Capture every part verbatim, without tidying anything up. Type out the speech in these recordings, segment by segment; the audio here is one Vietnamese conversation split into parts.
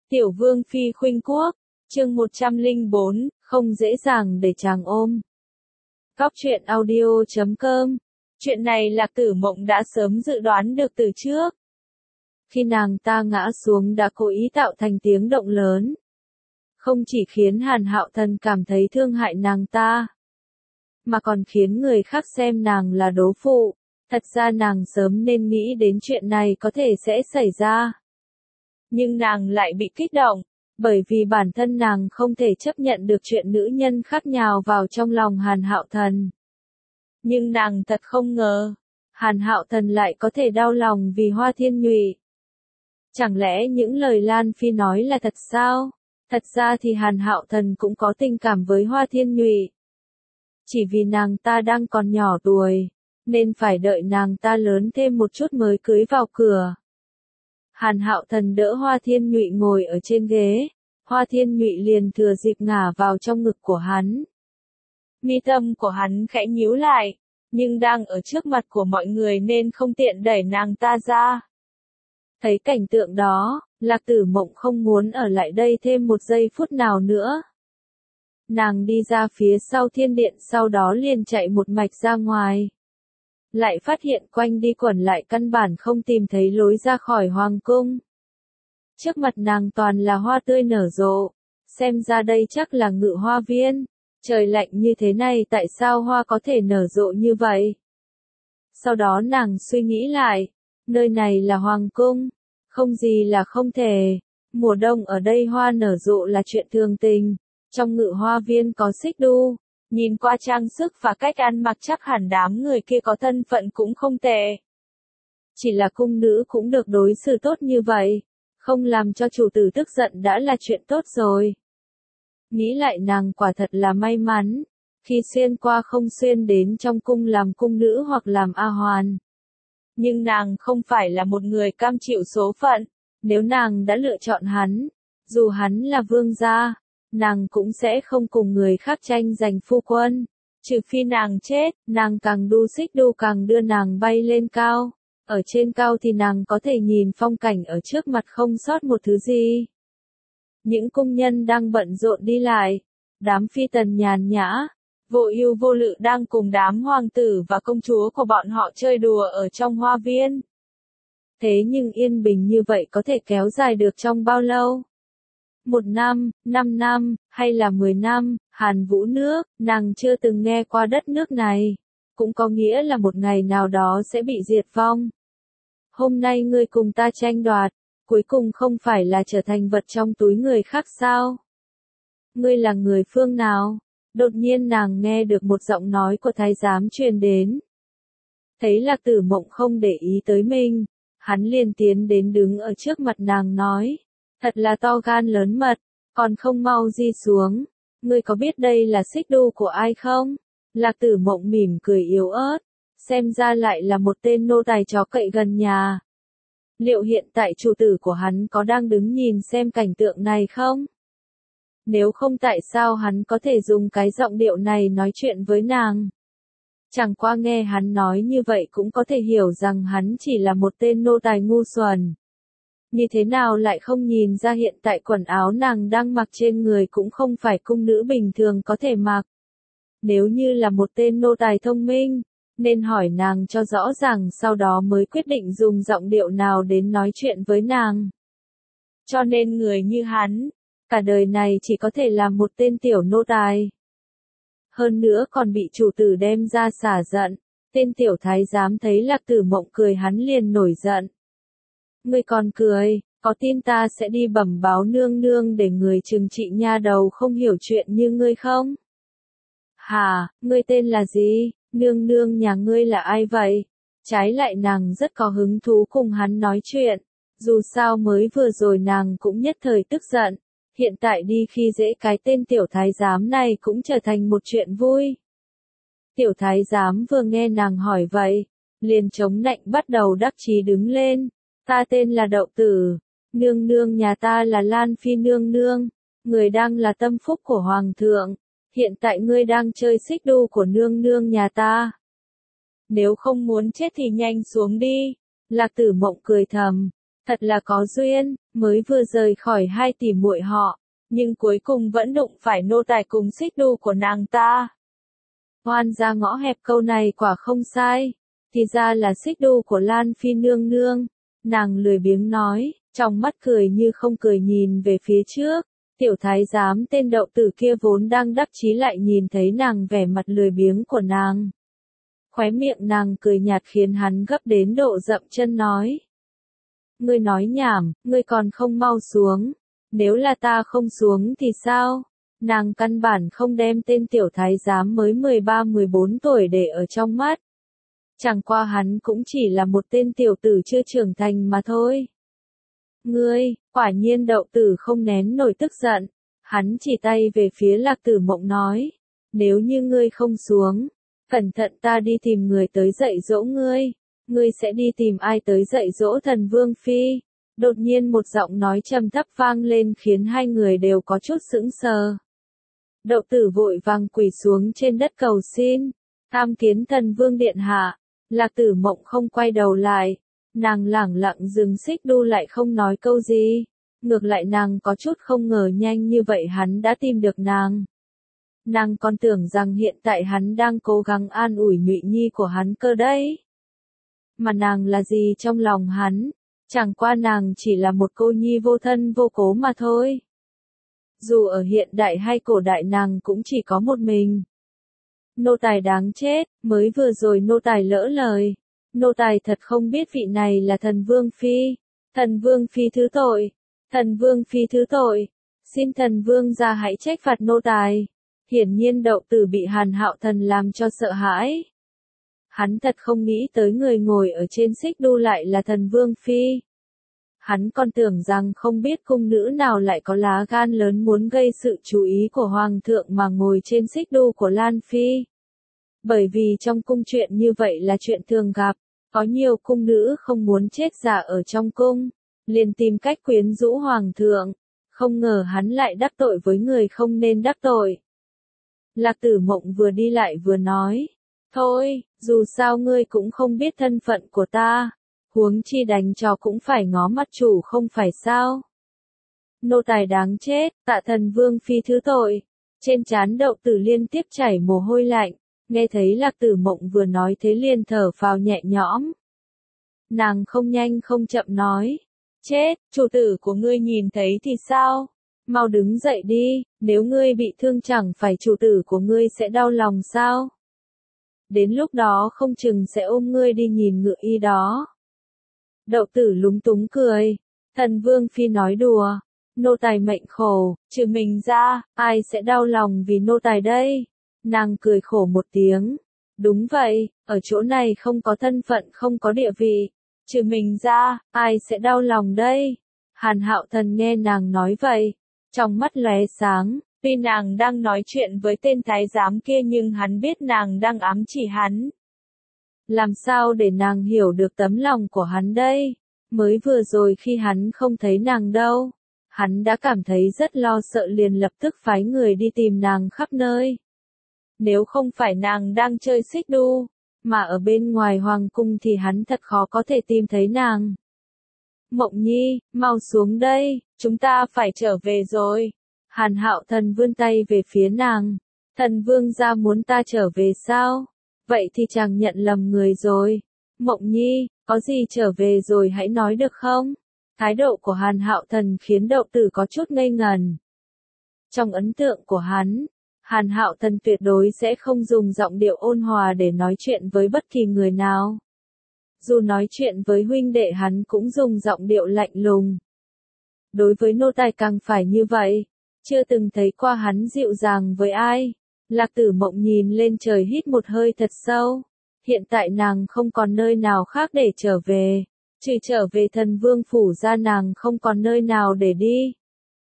Tiểu Vương Phi khuynh quốc, chương một trăm lẻ bốn, không dễ dàng để chàng ôm. Góc truyện audio chấm com. Chuyện này Lạc Tử Mộng đã sớm dự đoán được từ trước. Khi nàng ta ngã xuống đã cố ý tạo thành tiếng động lớn. Không chỉ khiến Hàn Hạo Thần cảm thấy thương hại nàng ta, mà còn khiến người khác xem nàng là đố phụ. Thật ra nàng sớm nên nghĩ đến chuyện này có thể sẽ xảy ra. Nhưng nàng lại bị kích động, bởi vì bản thân nàng không thể chấp nhận được chuyện nữ nhân khác nhào vào trong lòng Hàn Hạo Thần. Nhưng nàng thật không ngờ, Hàn Hạo Thần lại có thể đau lòng vì Hoa Thiên Nhụy. Chẳng lẽ những lời Lan Phi nói là thật sao? Thật ra thì Hàn Hạo Thần cũng có tình cảm với Hoa Thiên Nhụy. Chỉ vì nàng ta đang còn nhỏ tuổi, nên phải đợi nàng ta lớn thêm một chút mới cưới vào cửa. Hàn Hạo Thần đỡ Hoa Thiên Nhụy ngồi ở trên ghế, Hoa Thiên Nhụy liền thừa dịp ngả vào trong ngực của hắn. Mi tâm của hắn khẽ nhíu lại, nhưng đang ở trước mặt của mọi người nên không tiện đẩy nàng ta ra. Thấy cảnh tượng đó, Lạc Tử Mộng không muốn ở lại đây thêm một giây phút nào nữa. Nàng đi ra phía sau thiên điện, sau đó liền chạy một mạch ra ngoài. Lại phát hiện quanh đi quẩn lại căn bản không tìm thấy lối ra khỏi hoàng cung. Trước mặt nàng toàn là hoa tươi nở rộ, xem ra đây chắc là Ngự Hoa Viên. Trời lạnh như thế này tại sao hoa có thể nở rộ như vậy? Sau đó nàng suy nghĩ lại, nơi này là hoàng cung, không gì là không thể. Mùa đông ở đây hoa nở rộ là chuyện thường tình. Trong Ngự Hoa Viên có xích đu, nhìn qua trang sức và cách ăn mặc chắc hẳn đám người kia có thân phận cũng không tệ. Chỉ là cung nữ cũng được đối xử tốt như vậy, không làm cho chủ tử tức giận đã là chuyện tốt rồi. Nghĩ lại nàng quả thật là may mắn, khi xuyên qua không xuyên đến trong cung làm cung nữ hoặc làm A Hoàn. Nhưng nàng không phải là một người cam chịu số phận, nếu nàng đã lựa chọn hắn, dù hắn là vương gia, nàng cũng sẽ không cùng người khác tranh giành phu quân. Trừ phi nàng chết, nàng càng đu xích đu càng đưa nàng bay lên cao. Ở trên cao thì nàng có thể nhìn phong cảnh ở trước mặt không sót một thứ gì. Những cung nhân đang bận rộn đi lại, đám phi tần nhàn nhã, vô ưu vô lự đang cùng đám hoàng tử và công chúa của bọn họ chơi đùa ở trong hoa viên. Thế nhưng yên bình như vậy có thể kéo dài được trong bao lâu? Một năm, năm năm, hay là mười năm? Hàn Vũ nước, nàng chưa từng nghe qua đất nước này, cũng có nghĩa là một ngày nào đó sẽ bị diệt vong. Hôm nay ngươi cùng ta tranh đoạt, cuối cùng không phải là trở thành vật trong túi người khác sao? Ngươi là người phương nào? Đột nhiên nàng nghe được một giọng nói của thái giám truyền đến. Thấy Lạc Tử Mộng không để ý tới mình, hắn liền tiến đến đứng ở trước mặt nàng nói. Thật là to gan lớn mật, còn không mau di xuống. Ngươi có biết đây là xích đu của ai không? Lạc Tử Mộng mỉm cười yếu ớt, xem ra lại là một tên nô tài chó cậy gần nhà. Liệu hiện tại chủ tử của hắn có đang đứng nhìn xem cảnh tượng này không? Nếu không tại sao hắn có thể dùng cái giọng điệu này nói chuyện với nàng? Chẳng qua nghe hắn nói như vậy cũng có thể hiểu rằng hắn chỉ là một tên nô tài ngu xuẩn. Như thế nào lại không nhìn ra hiện tại quần áo nàng đang mặc trên người cũng không phải cung nữ bình thường có thể mặc. Nếu như là một tên nô tài thông minh, nên hỏi nàng cho rõ ràng sau đó mới quyết định dùng giọng điệu nào đến nói chuyện với nàng. Cho nên người như hắn, cả đời này chỉ có thể là một tên tiểu nô tài. Hơn nữa còn bị chủ tử đem ra xả giận, tên tiểu thái giám thấy Lạc Tử Mộng cười hắn liền nổi giận. Ngươi còn cười, có tin ta sẽ đi bẩm báo nương nương để người trừng trị nha đầu không hiểu chuyện như ngươi không? Hả, ngươi tên là gì? Nương nương nhà ngươi là ai vậy? Trái lại nàng rất có hứng thú cùng hắn nói chuyện, dù sao mới vừa rồi nàng cũng nhất thời tức giận, hiện tại đi khi dễ cái tên tiểu thái giám này cũng trở thành một chuyện vui. Tiểu thái giám vừa nghe nàng hỏi vậy, liền chống nạnh bắt đầu đắc chí đứng lên. Ta tên là Đậu Tử, nương nương nhà ta là Lan Phi nương nương, người đang là tâm phúc của hoàng thượng, hiện tại ngươi đang chơi xích đu của nương nương nhà ta. Nếu không muốn chết thì nhanh xuống đi. Lạc Tử Mộng cười thầm, Thật là có duyên, mới vừa rời khỏi hai tỷ muội họ, nhưng cuối cùng vẫn đụng phải nô tài cùng xích đu của nàng ta. Oan ra ngõ hẹp câu này quả không sai, thì ra là xích đu của Lan Phi nương nương. Nàng lười biếng nói, trong mắt cười như không cười nhìn về phía trước. Tiểu thái giám tên đậu tử kia vốn đang đắc chí lại nhìn thấy nàng vẻ mặt lười biếng của nàng. Khóe miệng nàng cười nhạt khiến hắn gấp đến độ dậm chân nói. Ngươi nói nhảm, ngươi còn không mau xuống. Nếu là ta không xuống thì sao? Nàng căn bản không đem tên tiểu thái giám mới mười ba mười bốn tuổi để ở trong mắt. Chẳng qua hắn cũng chỉ là một tên tiểu tử chưa trưởng thành mà thôi. Ngươi, quả nhiên đậu tử không nén nổi tức giận. Hắn chỉ tay về phía Lạc Tử Mộng nói. Nếu như ngươi không xuống, cẩn thận ta đi tìm người tới dạy dỗ ngươi. Ngươi sẽ đi tìm ai tới dạy dỗ thần Vương Phi? Đột nhiên một giọng nói trầm thấp vang lên khiến hai người đều có chút sững sờ. Đậu tử vội vàng quỳ xuống trên đất cầu xin. Tham kiến thần Vương điện hạ. Lạc Tử Mộng không quay đầu lại. Nàng lẳng lặng dừng xích đu lại không nói câu gì. Ngược lại nàng có chút không ngờ nhanh như vậy hắn đã tìm được nàng. Nàng còn tưởng rằng hiện tại hắn đang cố gắng an ủi nhụy nhi của hắn cơ đấy. Mà nàng là gì trong lòng hắn? Chẳng qua nàng chỉ là một cô nhi vô thân vô cố mà thôi. Dù ở hiện đại hay cổ đại nàng cũng chỉ có một mình. Nô tài đáng chết, mới vừa rồi nô tài lỡ lời. Nô tài thật không biết vị này là thần Vương Phi. Thần Vương Phi thứ tội. Thần Vương Phi thứ tội. Xin thần Vương ra hãy trách phạt nô tài. Hiển nhiên đậu tử bị Hàn Hạo Thần làm cho sợ hãi. Hắn thật không nghĩ tới người ngồi ở trên xích đu lại là thần Vương Phi. Hắn còn tưởng rằng không biết cung nữ nào lại có lá gan lớn muốn gây sự chú ý của Hoàng thượng mà ngồi trên xích đu của Lan Phi. Bởi vì trong cung chuyện như vậy là chuyện thường gặp, có nhiều cung nữ không muốn chết già ở trong cung, liền tìm cách quyến rũ Hoàng thượng, không ngờ hắn lại đắc tội với người không nên đắc tội. Lạc Tử Mộng vừa đi lại vừa nói, thôi, dù sao ngươi cũng không biết thân phận của ta, huống chi đánh cho cũng phải ngó mặt chủ không phải sao. Nô tài đáng chết, tạ thần Vương Phi thứ tội. Trên trán đậu tử liên tiếp chảy mồ hôi lạnh, nghe thấy Lạc Tử Mộng vừa nói thế liền thở phào nhẹ nhõm. Nàng không nhanh không chậm nói, chết, chủ tử của ngươi nhìn thấy thì sao? Mau đứng dậy đi, nếu ngươi bị thương chẳng phải chủ tử của ngươi sẽ đau lòng sao? Đến lúc đó không chừng sẽ ôm ngươi đi nhìn ngựa y đó. Đậu tử lúng túng cười, thần Vương Phi nói đùa, nô tài mệnh khổ, trừ mình ra, ai sẽ đau lòng vì nô tài đây? Nàng cười khổ một tiếng, đúng vậy, ở chỗ này không có thân phận không có địa vị, trừ mình ra, ai sẽ đau lòng đây? Hàn Hạo Thần nghe nàng nói vậy, trong mắt lóe sáng, tuy nàng đang nói chuyện với tên thái giám kia nhưng hắn biết nàng đang ám chỉ hắn. Làm sao để nàng hiểu được tấm lòng của hắn đây? Mới vừa rồi khi hắn không thấy nàng đâu, hắn đã cảm thấy rất lo sợ liền lập tức phái người đi tìm nàng khắp nơi. Nếu không phải nàng đang chơi xích đu, mà ở bên ngoài hoàng cung thì hắn thật khó có thể tìm thấy nàng. Mộng Nhi, mau xuống đây, chúng ta phải trở về rồi. Hàn Hạo Thần vươn tay về phía nàng. Thần Vương gia muốn ta trở về sao? Vậy thì chàng nhận lầm người rồi. Mộng Nhi, có gì trở về rồi hãy nói được không? Thái độ của Hàn Hạo Thần khiến đậu tử có chút ngây ngần. Trong ấn tượng của hắn, Hàn Hạo Thần tuyệt đối sẽ không dùng giọng điệu ôn hòa để nói chuyện với bất kỳ người nào. Dù nói chuyện với huynh đệ hắn cũng dùng giọng điệu lạnh lùng. Đối với nô tài càng phải như vậy, chưa từng thấy qua hắn dịu dàng với ai. Lạc Tử Mộng nhìn lên trời hít một hơi thật sâu. Hiện tại nàng không còn nơi nào khác để trở về. Trừ trở về thần vương phủ ra nàng không còn nơi nào để đi.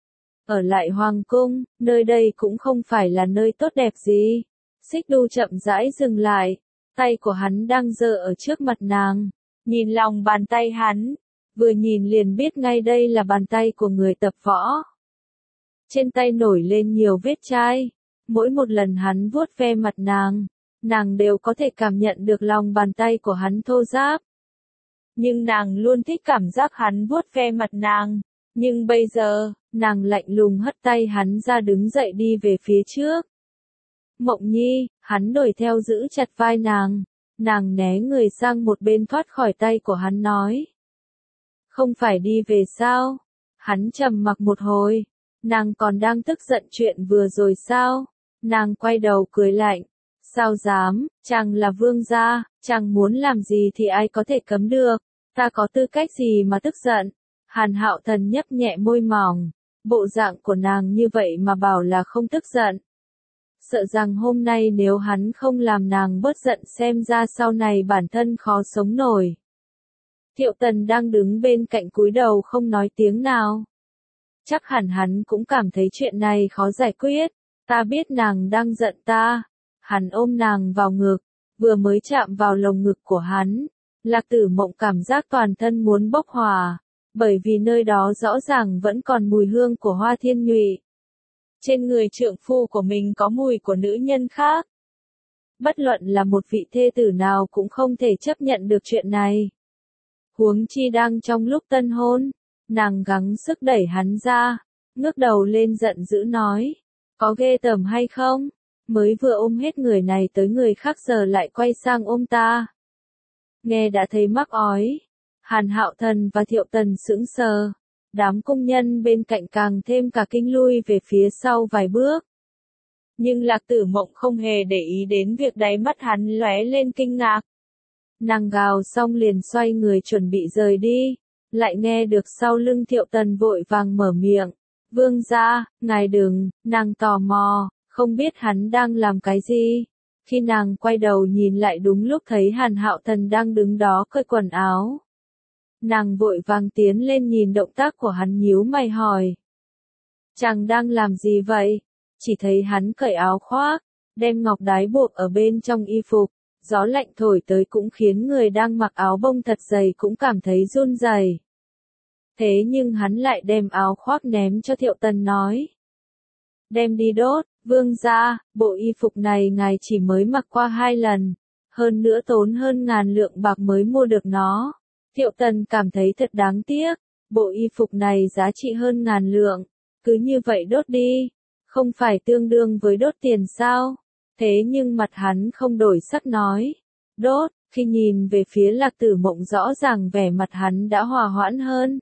Ở lại hoàng cung, nơi đây cũng không phải là nơi tốt đẹp gì. Xích đu chậm rãi dừng lại. Tay của hắn đang giơ ở trước mặt nàng. Nhìn lòng bàn tay hắn. Vừa nhìn liền biết ngay đây là bàn tay của người tập võ. Trên tay nổi lên nhiều vết chai. Mỗi một lần hắn vuốt ve mặt nàng, nàng đều có thể cảm nhận được lòng bàn tay của hắn thô ráp. nhưng nàng luôn thích cảm giác hắn vuốt ve mặt nàng. Nhưng bây giờ, nàng lạnh lùng hất tay hắn ra đứng dậy đi về phía trước. Mộng Nhi, hắn đuổi theo giữ chặt vai nàng. Nàng né người sang một bên thoát khỏi tay của hắn nói. Không phải đi về sao? Hắn trầm mặc một hồi. Nàng còn đang tức giận chuyện vừa rồi sao? Nàng quay đầu cười lạnh. Sao dám, chàng là vương gia, chàng muốn làm gì thì ai có thể cấm được. Ta có tư cách gì mà tức giận? Hàn Hạo Thần nhấp nhẹ môi mỏng. Bộ dạng của nàng như vậy mà bảo là không tức giận. Sợ rằng hôm nay nếu hắn không làm nàng bớt giận xem ra sau này bản thân khó sống nổi. Thiệu Tần đang đứng bên cạnh cúi đầu không nói tiếng nào. Chắc hẳn hắn cũng cảm thấy chuyện này khó giải quyết. Ta biết nàng đang giận ta. Hắn ôm nàng vào ngực, vừa mới chạm vào lồng ngực của hắn. Lạc Tử Mộng cảm giác toàn thân muốn bốc hỏa, bởi vì nơi đó rõ ràng vẫn còn mùi hương của Hoa Thiên Nhụy. Trên người trượng phu của mình có mùi của nữ nhân khác. Bất luận là một vị thê tử nào cũng không thể chấp nhận được chuyện này. Huống chi đang trong lúc tân hôn, nàng gắng sức đẩy hắn ra, ngước đầu lên giận dữ nói, có ghê tởm hay không? Mới vừa ôm hết người này tới người khác giờ lại quay sang ôm ta. Nghe đã thấy mắc ói. Hàn Hạo Thần và Thiệu Tần sững sờ. Đám công nhân bên cạnh càng thêm cả kinh lui về phía sau vài bước. Nhưng Lạc Tử Mộng không hề để ý đến việc đáy mắt hắn lóe lên kinh ngạc. Nàng gào xong liền xoay người chuẩn bị rời đi. Lại nghe được sau lưng Thiệu Tần vội vàng mở miệng. Vương gia, ngài đừng, nàng tò mò, không biết hắn đang làm cái gì. Khi nàng quay đầu nhìn lại đúng lúc thấy Hàn Hạo Thần đang đứng đó cởi quần áo. Nàng vội vàng tiến lên nhìn động tác của hắn nhíu mày hỏi. Chàng đang làm gì vậy? Chỉ thấy hắn cởi áo khoác, đem ngọc đái buộc ở bên trong y phục. Gió lạnh thổi tới cũng khiến người đang mặc áo bông thật dày cũng cảm thấy run rẩy. Thế nhưng hắn lại đem áo khoác ném cho Thiệu Tần nói. Đem đi đốt, vương gia, bộ y phục này ngài chỉ mới mặc qua hai lần. Hơn nữa tốn hơn ngàn lượng bạc mới mua được nó. Thiệu Tần cảm thấy thật đáng tiếc. Bộ y phục này giá trị hơn ngàn lượng. Cứ như vậy đốt đi. Không phải tương đương với đốt tiền sao? Thế nhưng mặt hắn không đổi sắc nói. Đốt, khi nhìn về phía Lạc Tử Mộng rõ ràng vẻ mặt hắn đã hòa hoãn hơn.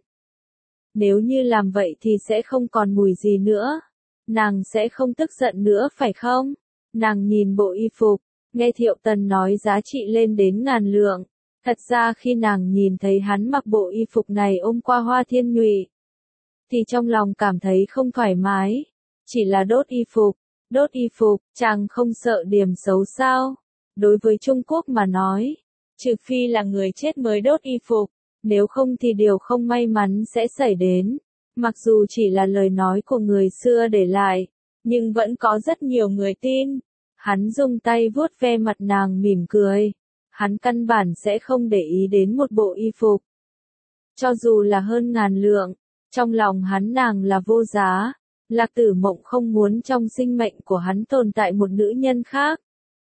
Nếu như làm vậy thì sẽ không còn mùi gì nữa. Nàng sẽ không tức giận nữa phải không? Nàng nhìn bộ y phục, nghe Thiệu Tần nói giá trị lên đến ngàn lượng. Thật ra khi nàng nhìn thấy hắn mặc bộ y phục này ôm qua Hoa Thiên Nhụy, thì trong lòng cảm thấy không thoải mái. Chỉ là đốt y phục, đốt y phục, chàng không sợ điểm xấu sao? Đối với Trung Quốc mà nói, trừ phi là người chết mới đốt y phục, nếu không thì điều không may mắn sẽ xảy đến. Mặc dù chỉ là lời nói của người xưa để lại, nhưng vẫn có rất nhiều người tin. Hắn dùng tay vuốt ve mặt nàng mỉm cười. Hắn căn bản sẽ không để ý đến một bộ y phục. Cho dù là hơn ngàn lượng, trong lòng hắn nàng là vô giá. Lạc Tử Mộng không muốn trong sinh mệnh của hắn tồn tại một nữ nhân khác.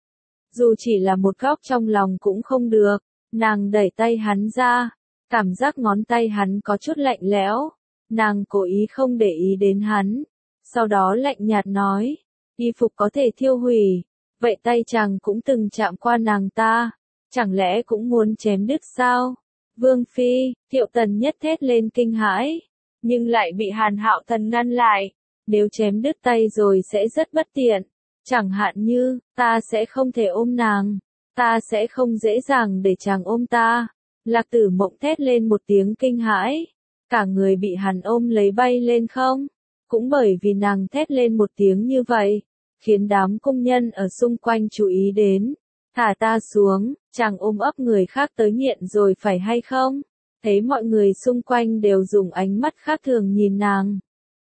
Dù chỉ là một góc trong lòng cũng không được. Nàng đẩy tay hắn ra. Cảm giác ngón tay hắn có chút lạnh lẽo. Nàng cố ý không để ý đến hắn. Sau đó lạnh nhạt nói. Y phục có thể thiêu hủy. Vậy tay chàng cũng từng chạm qua nàng ta. Chẳng lẽ cũng muốn chém đứt sao? Vương Phi, Thiệu Tần nhất thét lên kinh hãi. Nhưng lại bị Hàn Hạo Thần ngăn lại. Nếu chém đứt tay rồi sẽ rất bất tiện. Chẳng hạn như, ta sẽ không thể ôm nàng. Ta sẽ không dễ dàng để chàng ôm ta. Lạc Tử Mộng thét lên một tiếng kinh hãi. Cả người bị hắn ôm lấy bay lên không? Cũng bởi vì nàng thét lên một tiếng như vậy, khiến đám công nhân ở xung quanh chú ý đến. Thả ta xuống, chàng ôm ấp người khác tới nghiện rồi phải hay không? Thấy mọi người xung quanh đều dùng ánh mắt khác thường nhìn nàng.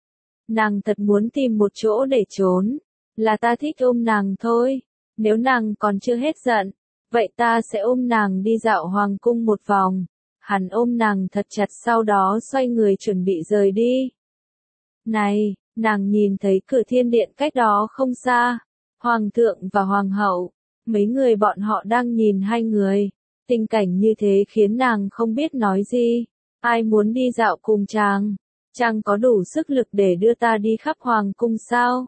Nàng thật muốn tìm một chỗ để trốn. Là ta thích ôm nàng thôi. Nếu nàng còn chưa hết giận, vậy ta sẽ ôm nàng đi dạo hoàng cung một vòng. Hắn ôm nàng thật chặt sau đó xoay người chuẩn bị rời đi. Này, nàng nhìn thấy cửa thiên điện cách đó không xa. Hoàng thượng và hoàng hậu, mấy người bọn họ đang nhìn hai người. Tình cảnh như thế khiến nàng không biết nói gì. Ai muốn đi dạo cùng chàng? Chàng có đủ sức lực để đưa ta đi khắp hoàng cung sao?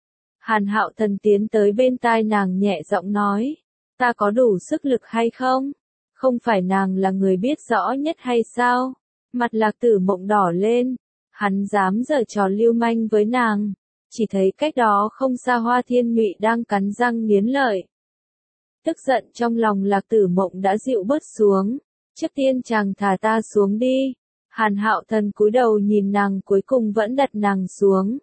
Hàn Hạo Thần tiến tới bên tai nàng nhẹ giọng nói. Ta có đủ sức lực hay không? Không phải nàng là người biết rõ nhất hay sao? Mặt Lạc Tử Mộng đỏ lên. Hắn dám giở trò lưu manh với nàng. Chỉ thấy cách đó không xa Hoa Thiên Nhụy đang cắn răng nghiến lợi. Tức giận trong lòng Lạc Tử Mộng đã dịu bớt xuống. Trước tiên chàng thả ta xuống đi. Hàn Hạo Thần cúi đầu nhìn nàng, cuối cùng vẫn đặt nàng xuống.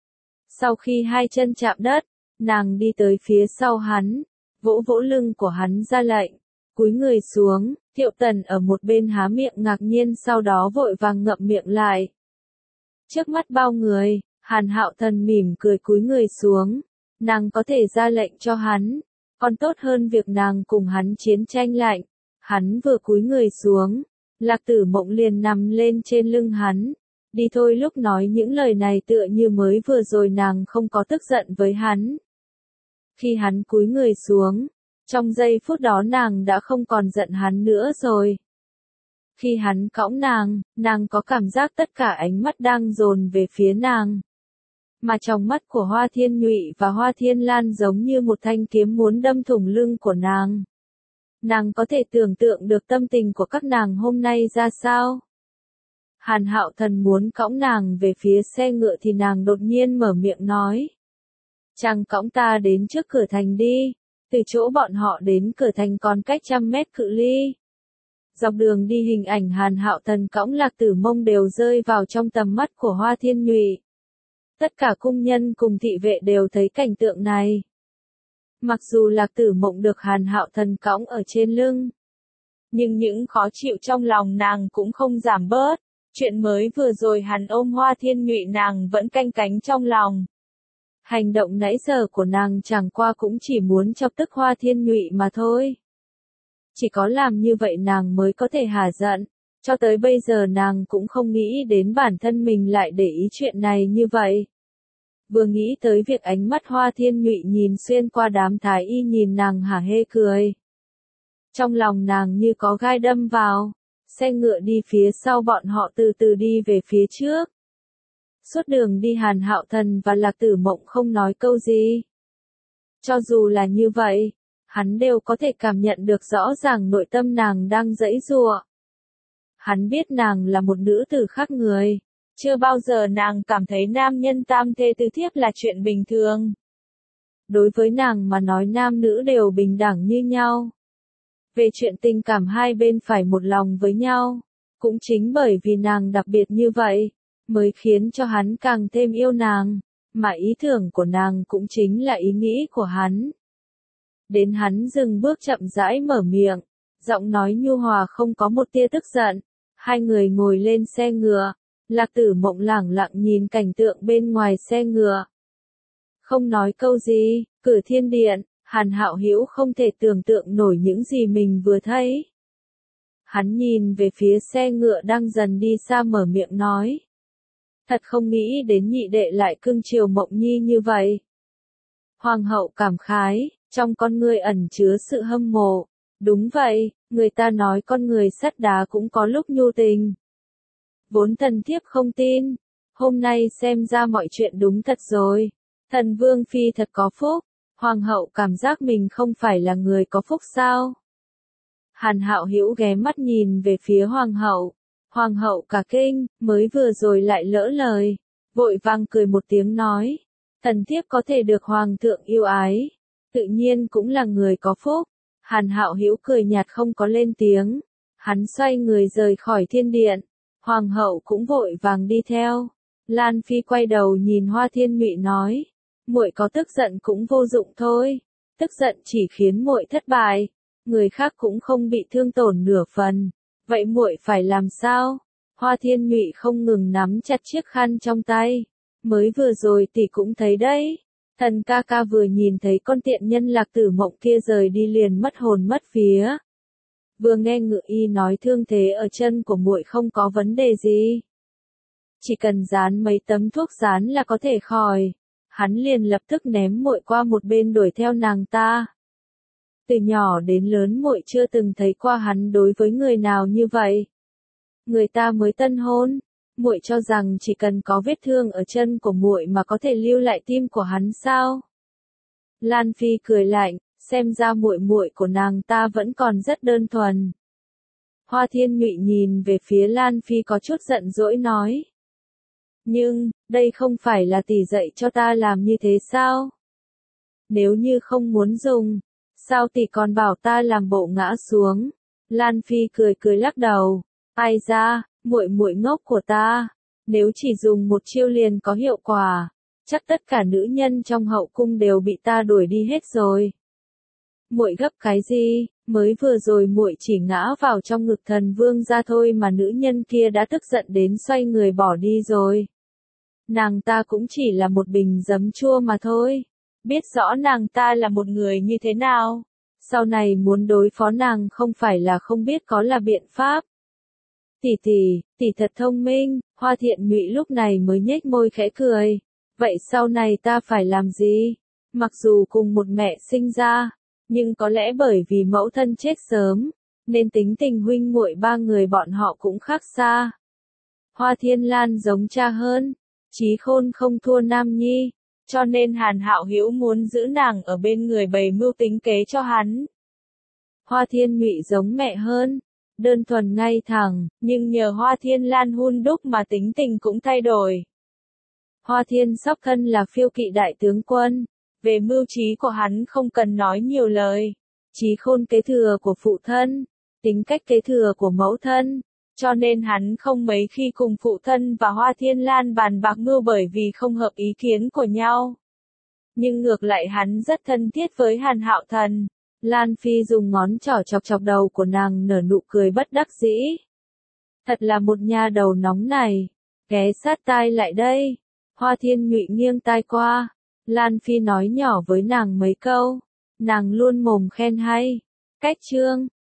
Sau khi hai chân chạm đất, nàng đi tới phía sau hắn, vỗ vỗ lưng của hắn ra lệnh, cúi người xuống. Thiệu Tần ở một bên há miệng ngạc nhiên, sau đó vội vàng ngậm miệng lại. Trước mắt bao người, Hàn Hạo Thần mỉm cười cúi người xuống. Nàng có thể ra lệnh cho hắn, còn tốt hơn việc nàng cùng hắn chiến tranh lạnh. Hắn vừa cúi người xuống, Lạc Tử Mộng liền nằm lên trên lưng hắn. Đi thôi. Lúc nói những lời này tựa như mới vừa rồi nàng không có tức giận với hắn. Khi hắn cúi người xuống, trong giây phút đó nàng đã không còn giận hắn nữa rồi. Khi hắn cõng nàng, nàng có cảm giác tất cả ánh mắt đang dồn về phía nàng. Mà trong mắt của Hoa Thiên Nhụy và Hoa Thiên Lan giống như một thanh kiếm muốn đâm thủng lưng của nàng. Nàng có thể tưởng tượng được tâm tình của các nàng hôm nay ra sao? Hàn Hạo Thần muốn cõng nàng về phía xe ngựa thì nàng đột nhiên mở miệng nói. Chàng cõng ta đến trước cửa thành đi. Từ chỗ bọn họ đến cửa thành còn cách trăm mét cự ly. Dọc đường đi hình ảnh Hàn Hạo Thần cõng Lạc Tử Mông đều rơi vào trong tầm mắt của Hoa Thiên Nhụy. Tất cả cung nhân cùng thị vệ đều thấy cảnh tượng này. Mặc dù Lạc Tử Mộng được Hàn Hạo Thần cõng ở trên lưng, nhưng những khó chịu trong lòng nàng cũng không giảm bớt. Chuyện mới vừa rồi hắn ôm Hoa Thiên Nhụy nàng vẫn canh cánh trong lòng. Hành động nãy giờ của nàng chẳng qua cũng chỉ muốn chọc tức Hoa Thiên Nhụy mà thôi. Chỉ có làm như vậy nàng mới có thể hả giận. Cho tới bây giờ nàng cũng không nghĩ đến bản thân mình lại để ý chuyện này như vậy. Vừa nghĩ tới việc ánh mắt Hoa Thiên Nhụy nhìn xuyên qua đám thái y nhìn nàng hả hê cười. Trong lòng nàng như có gai đâm vào. Xe ngựa đi phía sau bọn họ từ từ đi về phía trước. Suốt đường đi Hàn Hạo Thần và Lạc Tử Mộng không nói câu gì. Cho dù là như vậy, hắn đều có thể cảm nhận được rõ ràng nội tâm nàng đang giãy giụa. Hắn biết nàng là một nữ tử khác người. Chưa bao giờ nàng cảm thấy nam nhân tam thê tứ thiếp là chuyện bình thường. Đối với nàng mà nói nam nữ đều bình đẳng như nhau. Về chuyện tình cảm hai bên phải một lòng với nhau. Cũng chính bởi vì nàng đặc biệt như vậy, mới khiến cho hắn càng thêm yêu nàng. Mà ý tưởng của nàng cũng chính là ý nghĩ của hắn. Đến hắn dừng bước chậm rãi mở miệng. Giọng nói nhu hòa không có một tia tức giận. Hai người ngồi lên xe ngựa. Lạc Tử Mộng lẳng lặng nhìn cảnh tượng bên ngoài xe ngựa. Không nói câu gì, cửa thiên điện, Hàn Hạo Hữu không thể tưởng tượng nổi những gì mình vừa thấy. Hắn nhìn về phía xe ngựa đang dần đi xa mở miệng nói. Thật không nghĩ đến nhị đệ lại cưng chiều Mộng Nhi như vậy. Hoàng hậu cảm khái, trong con người ẩn chứa sự hâm mộ. Đúng vậy, người ta nói con người sắt đá cũng có lúc nhu tình. Vốn thần thiếp không tin, hôm nay xem ra mọi chuyện đúng thật rồi. Thần Vương Phi thật có phúc, Hoàng hậu cảm giác mình không phải là người có phúc sao? Hàn Hạo Hữu ghé mắt nhìn về phía Hoàng hậu. Hoàng hậu cả kinh, mới vừa rồi lại lỡ lời, vội vàng cười một tiếng nói. Thần thiếp có thể được Hoàng thượng yêu ái, tự nhiên cũng là người có phúc. Hàn Hạo Hữu cười nhạt không có lên tiếng. Hắn xoay người rời khỏi thiên điện. Hoàng hậu cũng vội vàng đi theo. Lan Phi quay đầu nhìn Hoa Thiên Nhụy nói. Muội có tức giận cũng vô dụng thôi. Tức giận chỉ khiến muội thất bại. Người khác cũng không bị thương tổn nửa phần. Vậy muội phải làm sao? Hoa Thiên Nhụy không ngừng nắm chặt chiếc khăn trong tay. Mới vừa rồi tỷ cũng thấy đấy. Thần ca ca vừa nhìn thấy con tiện nhân Lạc Tử Mộng kia rời đi liền mất hồn mất vía. Vừa nghe Ngự Y nói thương thế ở chân của muội không có vấn đề gì. Chỉ cần dán mấy tấm thuốc dán là có thể khỏi. Hắn liền lập tức ném muội qua một bên đuổi theo nàng ta. Từ nhỏ đến lớn muội chưa từng thấy qua hắn đối với người nào như vậy. Người ta mới tân hôn, muội cho rằng chỉ cần có vết thương ở chân của muội mà có thể lưu lại tim của hắn sao? Lan Phi cười lạnh, xem ra muội muội của nàng ta vẫn còn rất đơn thuần. Hoa Thiên Nhụy nhìn về phía Lan Phi có chút giận dỗi nói. Nhưng, đây không phải là tỷ dạy cho ta làm như thế sao? Nếu như không muốn dùng, sao tỷ còn bảo ta làm bộ ngã xuống? Lan Phi cười cười lắc đầu. Ai ra, muội muội ngốc của ta, nếu chỉ dùng một chiêu liền có hiệu quả, chắc tất cả nữ nhân trong hậu cung đều bị ta đuổi đi hết rồi. Muội gấp cái gì, mới vừa rồi muội chỉ ngã vào trong ngực thần vương ra thôi mà nữ nhân kia đã tức giận đến xoay người bỏ đi rồi. Nàng ta cũng chỉ là một bình giấm chua mà thôi, biết rõ nàng ta là một người như thế nào, sau này muốn đối phó nàng không phải là không biết có là biện pháp. Tỷ tỷ, tỷ thật thông minh, Hoa Thiện Nhụy lúc này mới nhếch môi khẽ cười. Vậy sau này ta phải làm gì? Mặc dù cùng một mẹ sinh ra, nhưng có lẽ bởi vì mẫu thân chết sớm, nên tính tình huynh muội ba người bọn họ cũng khác xa. Hoa Thiên Lan giống cha hơn, trí khôn không thua Nam Nhi, cho nên Hàn Hạo Hữu muốn giữ nàng ở bên người bày mưu tính kế cho hắn. Hoa Thiên Nhụy giống mẹ hơn, đơn thuần ngay thẳng, nhưng nhờ Hoa Thiên Lan hun đúc mà tính tình cũng thay đổi. Hoa Thiên Sóc thân là phiêu kỵ đại tướng quân, về mưu trí của hắn không cần nói nhiều lời, trí khôn kế thừa của phụ thân, tính cách kế thừa của mẫu thân, cho nên hắn không mấy khi cùng phụ thân và Hoa Thiên Lan bàn bạc mưu bởi vì không hợp ý kiến của nhau. Nhưng ngược lại hắn rất thân thiết với Hàn Hạo Thần. Lan Phi dùng ngón trỏ chọc chọc đầu của nàng nở nụ cười bất đắc dĩ. Thật là một nha đầu nóng này, ghé sát tai lại đây. Hoa Thiên Nhụy nghiêng tai qua, Lan Phi nói nhỏ với nàng mấy câu, nàng luôn mồm khen hay. Cách chương